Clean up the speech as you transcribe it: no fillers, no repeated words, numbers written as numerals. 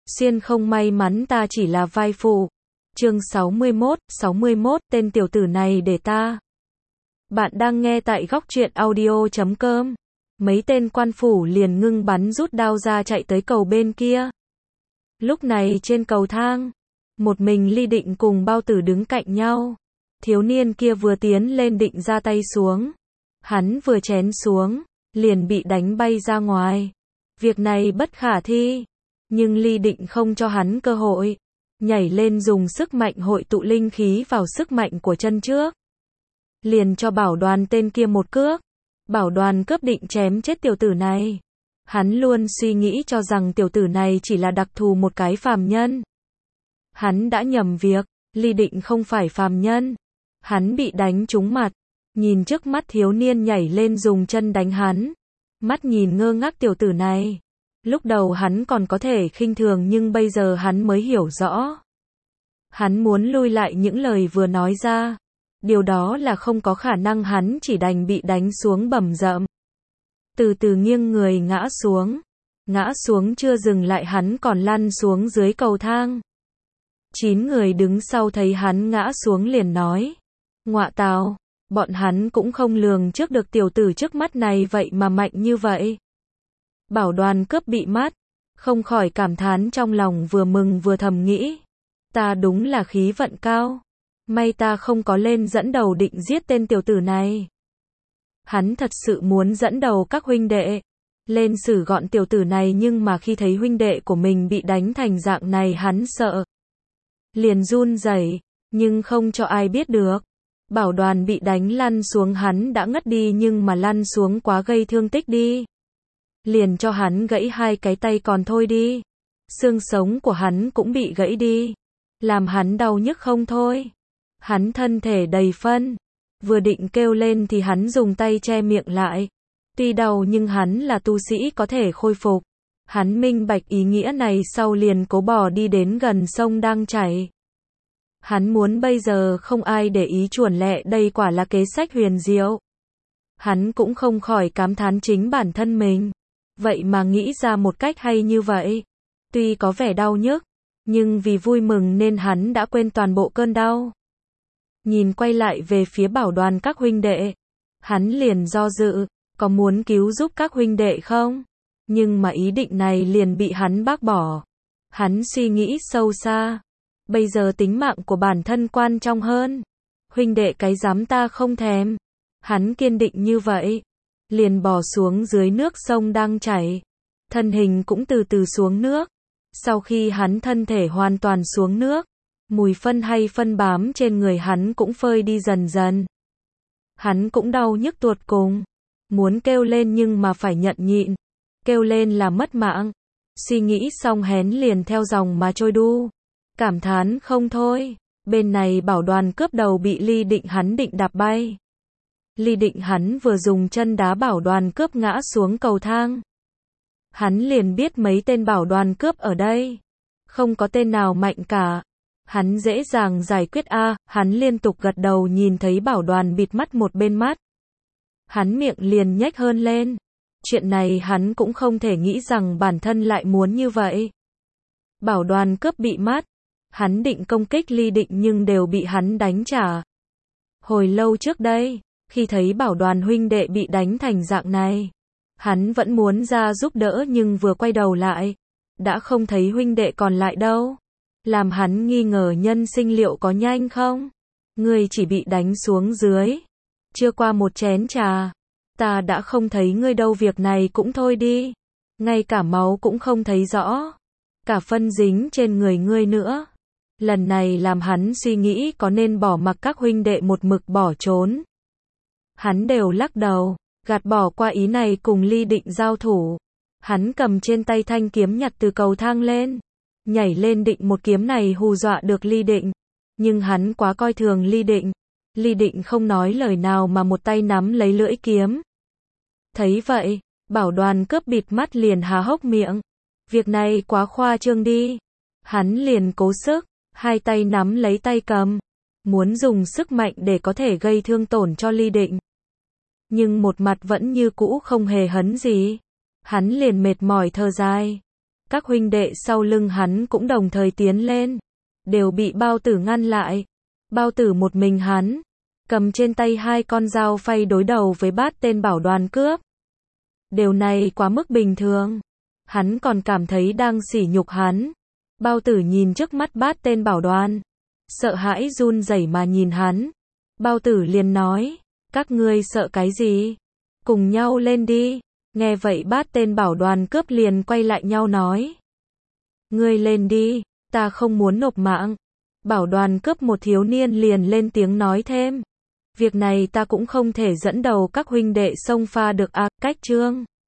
Xuyên không may mắn ta chỉ là vai phụ. Chương 61, tên tiểu tử này để ta. Bạn đang nghe tại góc truyện audio.com. Mấy tên quan phủ liền ngưng bắn rút đao ra chạy tới cầu bên kia. Lúc này trên cầu thang, một mình Ly Định cùng Bao Tử đứng cạnh nhau. Thiếu niên kia vừa tiến lên định ra tay xuống. Hắn vừa chén xuống, liền bị đánh bay ra ngoài. Việc này bất khả thi. Nhưng Ly Định không cho hắn cơ hội. Nhảy lên dùng sức mạnh hội tụ linh khí vào sức mạnh của chân trước. Liền cho Bảo Đoàn tên kia một cước. Bảo Đoàn cướp định chém chết tiểu tử này. Hắn luôn suy nghĩ cho rằng tiểu tử này chỉ là đặc thù một cái phàm nhân. Hắn đã nhầm việc, Ly Định không phải phàm nhân. Hắn bị đánh trúng mặt. Nhìn trước mắt thiếu niên nhảy lên dùng chân đánh hắn. Mắt nhìn ngơ ngác tiểu tử này. Lúc đầu hắn còn có thể khinh thường nhưng bây giờ hắn mới hiểu rõ. Hắn muốn lui lại những lời vừa nói ra. Điều đó là không có khả năng, hắn chỉ đành bị đánh xuống bầm rợm. Từ từ nghiêng người ngã xuống. Ngã xuống chưa dừng lại hắn còn lăn xuống dưới cầu thang. 9 người đứng sau thấy hắn ngã xuống liền nói. Ngọa tào, bọn hắn cũng không lường trước được tiểu tử trước mắt này vậy mà mạnh như vậy. Bảo Đoàn cướp bị mắt, không khỏi cảm thán trong lòng, vừa mừng vừa thầm nghĩ. Ta đúng là khí vận cao. May ta không có lên dẫn đầu định giết tên tiểu tử này. Hắn thật sự muốn dẫn đầu các huynh đệ lên xử gọn tiểu tử này, nhưng mà khi thấy huynh đệ của mình bị đánh thành dạng này hắn sợ. Liền run rẩy, nhưng không cho ai biết được. Bảo Đoàn bị đánh lăn xuống hắn đã ngất đi, nhưng mà lăn xuống quá gây thương tích đi. Liền cho hắn gãy 2 cái tay còn thôi đi. Xương sống của hắn cũng bị gãy đi. Làm hắn đau nhức không thôi. Hắn thân thể đầy phân. Vừa định kêu lên thì hắn dùng tay che miệng lại. Tuy đau nhưng hắn là tu sĩ có thể khôi phục. Hắn minh bạch ý nghĩa này sau liền cố bò đi đến gần sông đang chảy. Hắn muốn bây giờ không ai để ý chuẩn lẹ, đây quả là kế sách huyền diệu. Hắn cũng không khỏi cảm thán chính bản thân mình. Vậy mà nghĩ ra một cách hay như vậy. Tuy có vẻ đau nhức, nhưng vì vui mừng nên hắn đã quên toàn bộ cơn đau. Nhìn quay lại về phía Bảo Đoàn các huynh đệ. Hắn liền do dự, có muốn cứu giúp các huynh đệ không? Nhưng mà ý định này liền bị hắn bác bỏ. Hắn suy nghĩ sâu xa. Bây giờ tính mạng của bản thân quan trọng hơn. Huynh đệ cái dám ta không thèm. Hắn kiên định như vậy. Liền bò xuống dưới nước sông đang chảy. Thân hình cũng từ từ xuống nước. Sau khi hắn thân thể hoàn toàn xuống nước, mùi phân hay phân bám trên người hắn cũng phơi đi dần dần. Hắn cũng đau nhức tột cùng. Muốn kêu lên nhưng mà phải nhẫn nhịn. Kêu lên là mất mạng. Suy nghĩ xong hén liền theo dòng mà trôi đu. Cảm thán không thôi. Bên này Bảo Đoàn cướp đầu bị Ly Định hắn định đạp bay. Ly Định hắn vừa dùng chân đá Bảo Đoàn cướp ngã xuống cầu thang. Hắn liền biết mấy tên Bảo Đoàn cướp ở đây không có tên nào mạnh cả. Hắn dễ dàng giải quyết hắn liên tục gật đầu, nhìn thấy Bảo Đoàn bịt mắt một bên mắt. Hắn miệng liền nhếch hơn lên. Chuyện này hắn cũng không thể nghĩ rằng bản thân lại muốn như vậy. Bảo Đoàn cướp bị mắt. Hắn định công kích Ly Định nhưng đều bị hắn đánh trả. Hồi lâu trước đây, khi thấy Bảo Đoàn huynh đệ bị đánh thành dạng này, hắn vẫn muốn ra giúp đỡ nhưng vừa quay đầu lại, đã không thấy huynh đệ còn lại đâu. Làm hắn nghi ngờ nhân sinh liệu có nhanh không? Ngươi chỉ bị đánh xuống dưới. Chưa qua một chén trà. Ta đã không thấy ngươi đâu, việc này cũng thôi đi. Ngay cả máu cũng không thấy rõ. Cả phân dính trên người ngươi nữa. Lần này làm hắn suy nghĩ có nên bỏ mặc các huynh đệ một mực bỏ trốn. Hắn đều lắc đầu, gạt bỏ qua ý này cùng Ly Định giao thủ. Hắn cầm trên tay thanh kiếm nhặt từ cầu thang lên. Nhảy lên định một kiếm này hù dọa được Ly Định. Nhưng hắn quá coi thường Ly Định. Ly Định không nói lời nào mà một tay nắm lấy lưỡi kiếm. Thấy vậy, Bảo Đoàn cướp bịt mắt liền há hốc miệng. Việc này quá khoa trương đi. Hắn liền cố sức, 2 tay nắm lấy tay cầm. Muốn dùng sức mạnh để có thể gây thương tổn cho Ly Định. Nhưng một mặt vẫn như cũ không hề hấn gì. Hắn liền mệt mỏi thở dài. Các huynh đệ sau lưng hắn cũng đồng thời tiến lên, đều bị Bao Tử ngăn lại. Bao Tử một mình hắn, cầm trên tay 2 con dao phay đối đầu với Bát tên bảo đoàn cướp. Điều này quá mức bình thường. Hắn còn cảm thấy đang sỉ nhục hắn. Bao Tử nhìn trước mắt Bát tên bảo đoàn, sợ hãi run rẩy mà nhìn hắn. Bao Tử liền nói, các ngươi sợ cái gì? Cùng nhau lên đi. Nghe vậy Bát tên bảo đoàn cướp liền quay lại nhau nói, ngươi lên đi, ta không muốn nộp mạng. Bảo đoàn cướp một thiếu niên liền lên tiếng nói thêm, việc này ta cũng không thể dẫn đầu các huynh đệ xông pha được à, cách chương